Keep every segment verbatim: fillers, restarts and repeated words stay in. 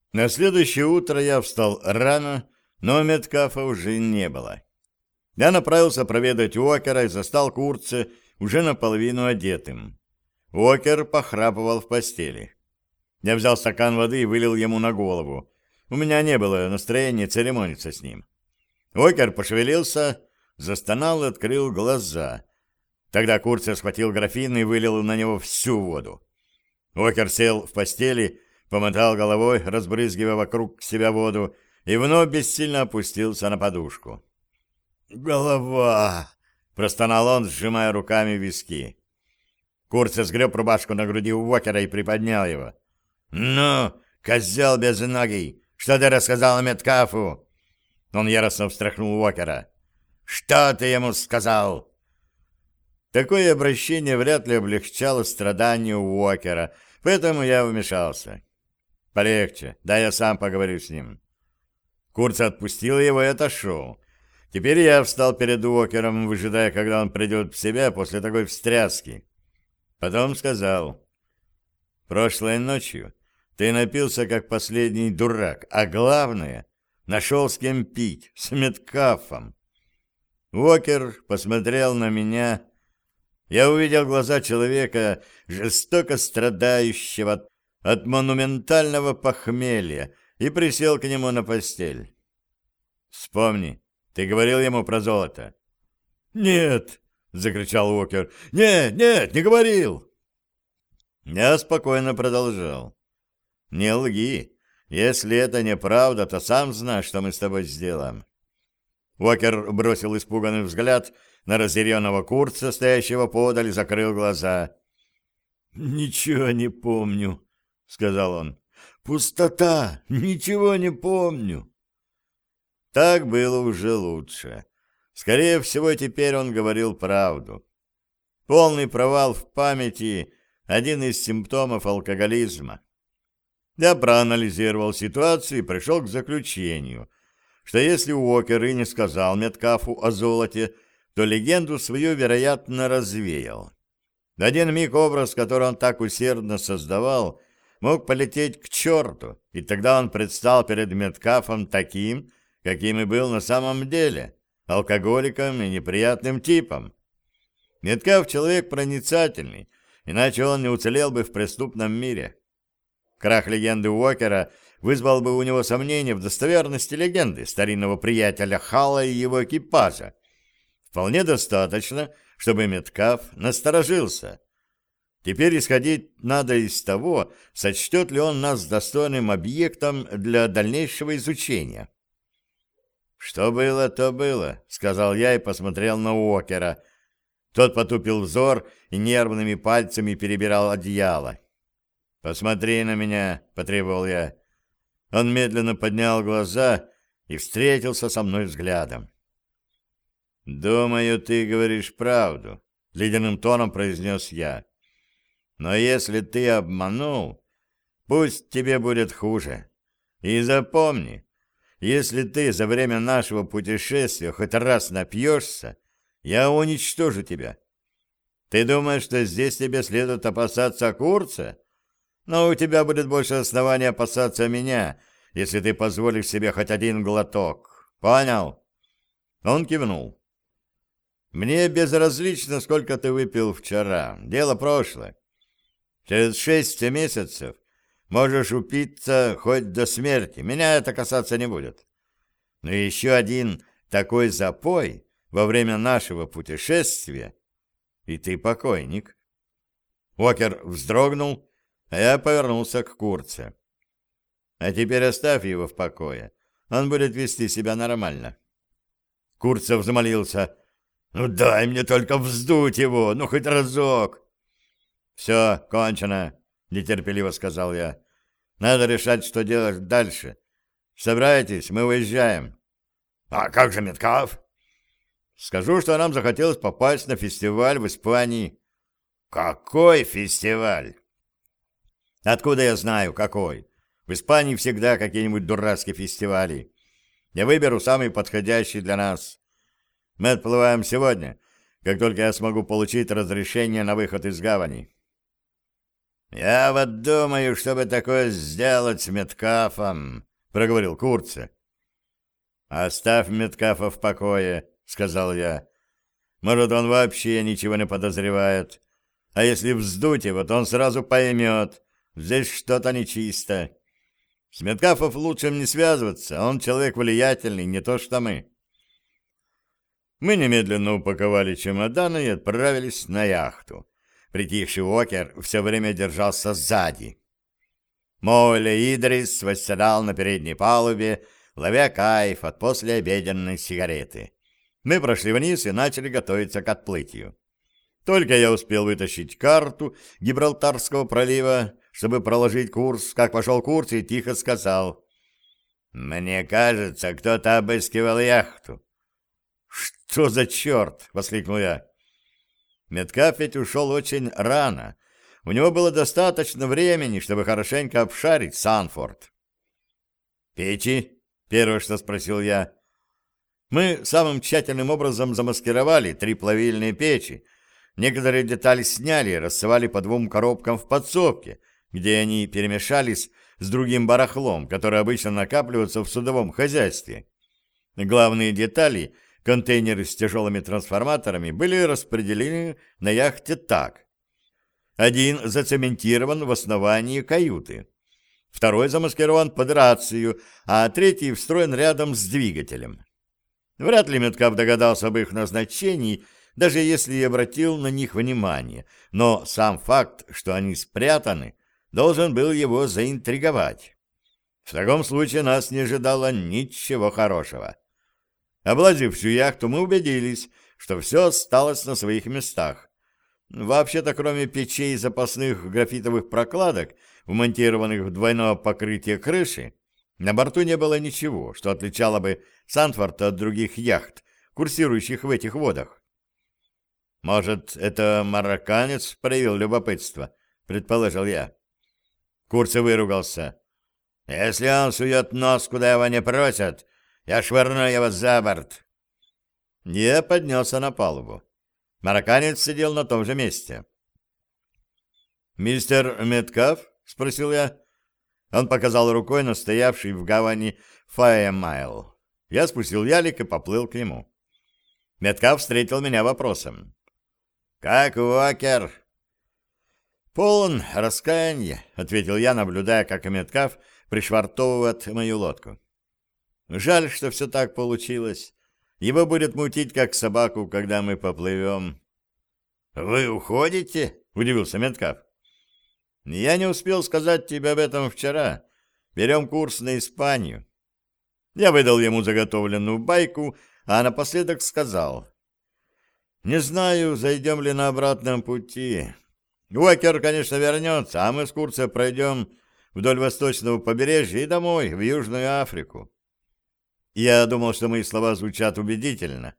На следующее утро я встал рано, но Меткафа уже не было. Я направился проведать Уокера и застал Курца уже наполовину одетым. Уокер похрапывал в постели. Я взял стакан воды и вылил ему на голову. У меня не было настроения церемониться с ним. Уокер пошевелился, застонал и открыл глаза. Тогда Курц схватил графин и вылил на него всю воду. Уокер сел в постели, помотал головой, разбрызгивая вокруг себя воду, и вновь бессильно опустился на подушку. «Голова!» — простонал он, сжимая руками виски. Курц сгреб рубашку на груди у Уокера и приподнял его. «Ну, козел безногий, что ты рассказал Меткафу?» Он яростно встряхнул Уокера. «Что ты ему сказал?» Такое обращение вряд ли облегчало страдания Уокера, поэтому я вмешался. «Полегче, да я сам поговорю с ним». Курц отпустил его и отошел. Теперь я встал перед Уокером, выжидая, когда он придет в себя после такой встряски. Потом сказал: «Прошлой ночью ты напился, как последний дурак, а главное, нашел с кем пить, с Меткафом». Уокер посмотрел на меня. Я увидел глаза человека, жестоко страдающего от монументального похмелья, и присел к нему на постель. «Вспомни, ты говорил ему про золото?» «Нет!» — закричал Уокер. «Нет, нет, не говорил!» Я спокойно продолжал. «Не лги. Если это неправда, то сам знаешь, что мы с тобой сделаем». Уокер бросил испуганный взгляд на разъяренного Курца, стоящего подаль, и закрыл глаза. «Ничего не помню», — сказал он. «Пустота! Ничего не помню!» Так было уже лучше. Скорее всего, теперь он говорил правду. Полный провал в памяти — один из симптомов алкоголизма. Я проанализировал ситуацию и пришел к заключению, что если Уокер и не сказал Меткафу о золоте, то легенду свою, вероятно, развеял. В один миг образ, который он так усердно создавал, мог полететь к черту, и тогда он предстал перед Меткафом таким, каким и был на самом деле, алкоголиком и неприятным типом. Меткаф — человек проницательный, иначе он не уцелел бы в преступном мире. Крах легенды Уокера вызвал бы у него сомнения в достоверности легенды старинного приятеля Халла и его экипажа. Вполне достаточно, чтобы Меткаф насторожился. Теперь исходить надо из того, сочтет ли он нас достойным объектом для дальнейшего изучения. «Что было, то было», — сказал я и посмотрел на Уокера. Тот потупил взор и нервными пальцами перебирал одеяло. «Посмотри на меня», — потребовал я. Он медленно поднял глаза и встретился со мной взглядом. «Думаю, ты говоришь правду», — ледяным тоном произнес я. «Но если ты обманул, пусть тебе будет хуже. И запомни, если ты за время нашего путешествия хоть раз напьешься, я уничтожу тебя. Ты думаешь, что здесь тебе следует опасаться Курца? Но у тебя будет больше оснований опасаться меня, если ты позволишь себе хоть один глоток. Понял?» Он кивнул. «Мне безразлично, сколько ты выпил вчера. Дело прошлое. Через шесть месяцев можешь упиться хоть до смерти. Меня это касаться не будет. Но еще один такой запой во время нашего путешествия, и ты покойник». Уокер вздрогнул, а я повернулся к Курце. «А теперь оставь его в покое. Он будет вести себя нормально». Курцев взмолился: «Ну дай мне только вздуть его, ну хоть разок». «Все, кончено», — нетерпеливо сказал я. «Надо решать, что делать дальше. Собирайтесь, мы уезжаем». «А как же Меткаф?» «Скажу, что нам захотелось попасть на фестиваль в Испании». «Какой фестиваль?» «Откуда я знаю, какой? В Испании всегда какие-нибудь дурацкие фестивали. Я выберу самый подходящий для нас. Мы отплываем сегодня, как только я смогу получить разрешение на выход из гавани». «Я вот думаю, чтобы такое сделать с Меткафом», — проговорил Курце. «Оставь Меткафа в покое», — сказал я. «Может, он вообще ничего не подозревает. А если вздуть его, то он сразу поймет, здесь что-то нечисто. С Меткафов лучше не связываться, он человек влиятельный, не то что мы». Мы немедленно упаковали чемоданы и отправились на яхту. Притихший Уокер все время держался сзади. Молли Идрис восседал на передней палубе, ловя кайф от послеобеденной сигареты. Мы прошли вниз и начали готовиться к отплытию. Только я успел вытащить карту Гибралтарского пролива, чтобы проложить курс, как пошел Курц и тихо сказал: «Мне кажется, кто-то обыскивал яхту». «Что за черт?» — воскликнул я. Меткаф ведь ушел очень рано. У него было достаточно времени, чтобы хорошенько обшарить Санфорд. «Печи?» — первое, что спросил я. Мы самым тщательным образом замаскировали три плавильные печи. Некоторые детали сняли и рассовали по двум коробкам в подсобке, где они перемешались с другим барахлом, которое обычно накапливается в судовом хозяйстве. Главные детали — контейнеры с тяжелыми трансформаторами были распределены на яхте так. Один зацементирован в основании каюты, второй замаскирован под рацию, а третий встроен рядом с двигателем. Вряд ли Меткаф догадался об их назначении, даже если и обратил на них внимание, но сам факт, что они спрятаны, должен был его заинтриговать. В таком случае нас не ожидало ничего хорошего. Облазив всю яхту, мы убедились, что все осталось на своих местах. Вообще-то, кроме печей и запасных графитовых прокладок, вмонтированных в двойное покрытие крыши, на борту не было ничего, что отличало бы Санфорд от других яхт, курсирующих в этих водах. «Может, это марокканец проявил любопытство?» — предположил я. Курце выругался. «Если он сует нос, куда его не просят, я швырну его за борт». Я поднялся на палубу. Марокканец сидел на том же месте. «Мистер Меткаф?» — спросил я. Он показал рукой на стоявший в гавани Файэмайл. Я спустил ялик и поплыл к нему. Меткаф встретил меня вопросом. «Как Уокер?» «Полон раскаяния», — ответил я, наблюдая, как Меткаф пришвартовывает мою лодку. «Жаль, что все так получилось. Его будет мутить, как собаку, когда мы поплывем». «Вы уходите?» — удивился Меткаф. «Я не успел сказать тебе об этом вчера. Берем курс на Испанию». Я выдал ему заготовленную байку, а напоследок сказал: «Не знаю, зайдем ли на обратном пути. Уокер, конечно, вернется, а мы с Курце пройдем вдоль восточного побережья и домой, в Южную Африку». Я думал, что мои слова звучат убедительно.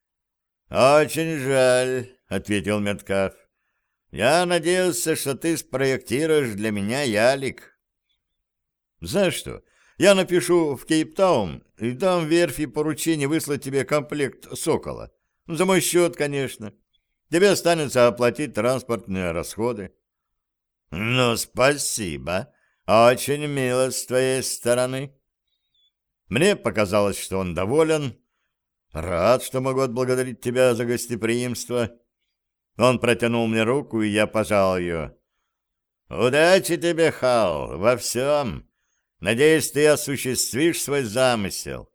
«Очень жаль», — ответил Меткаф. «Я надеялся, что ты спроектируешь для меня ялик». «Знаешь что, я напишу в Кейптаун и дам верфи поручение выслать тебе комплект «Сокола». За мой счет, конечно. Тебе останется оплатить транспортные расходы». «Ну, спасибо. Очень мило с твоей стороны». Мне показалось, что он доволен. «Рад, что могу отблагодарить тебя за гостеприимство». Он протянул мне руку, и я пожал ее. «Удачи тебе, Хал, во всем. Надеюсь, ты осуществишь свой замысел».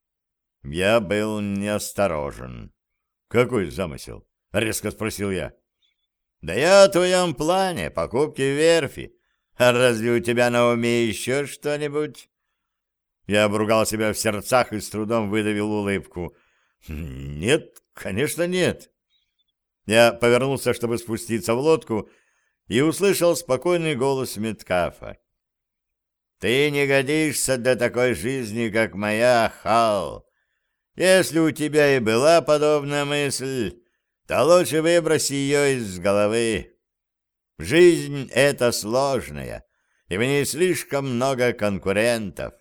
Я был неосторожен. «Какой замысел?» — резко спросил я. «Да я о твоем плане, покупке верфи. А разве у тебя на уме еще что-нибудь?» Я обругал себя в сердцах и с трудом выдавил улыбку. «Нет, конечно, нет». Я повернулся, чтобы спуститься в лодку, и услышал спокойный голос Меткафа. «Ты не годишься для такой жизни, как моя, Хал. Если у тебя и была подобная мысль, то лучше выброси ее из головы. Жизнь — это сложная, и в ней слишком много конкурентов».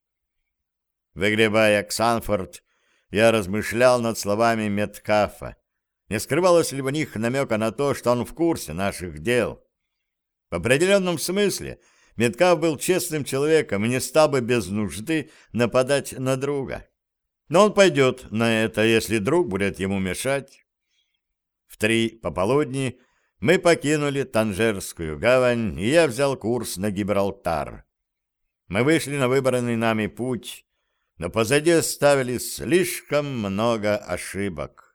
Выгребая к Санфорд, я размышлял над словами Меткафа. Не скрывалось ли в них намека на то, что он в курсе наших дел? В определенном смысле Меткалф был честным человеком и не стал бы без нужды нападать на друга. Но он пойдет на это, если друг будет ему мешать. В три пополудни мы покинули Танжерскую гавань, и я взял курс на Гибралтар. Мы вышли на выбранный нами путь, но позади оставили слишком много ошибок.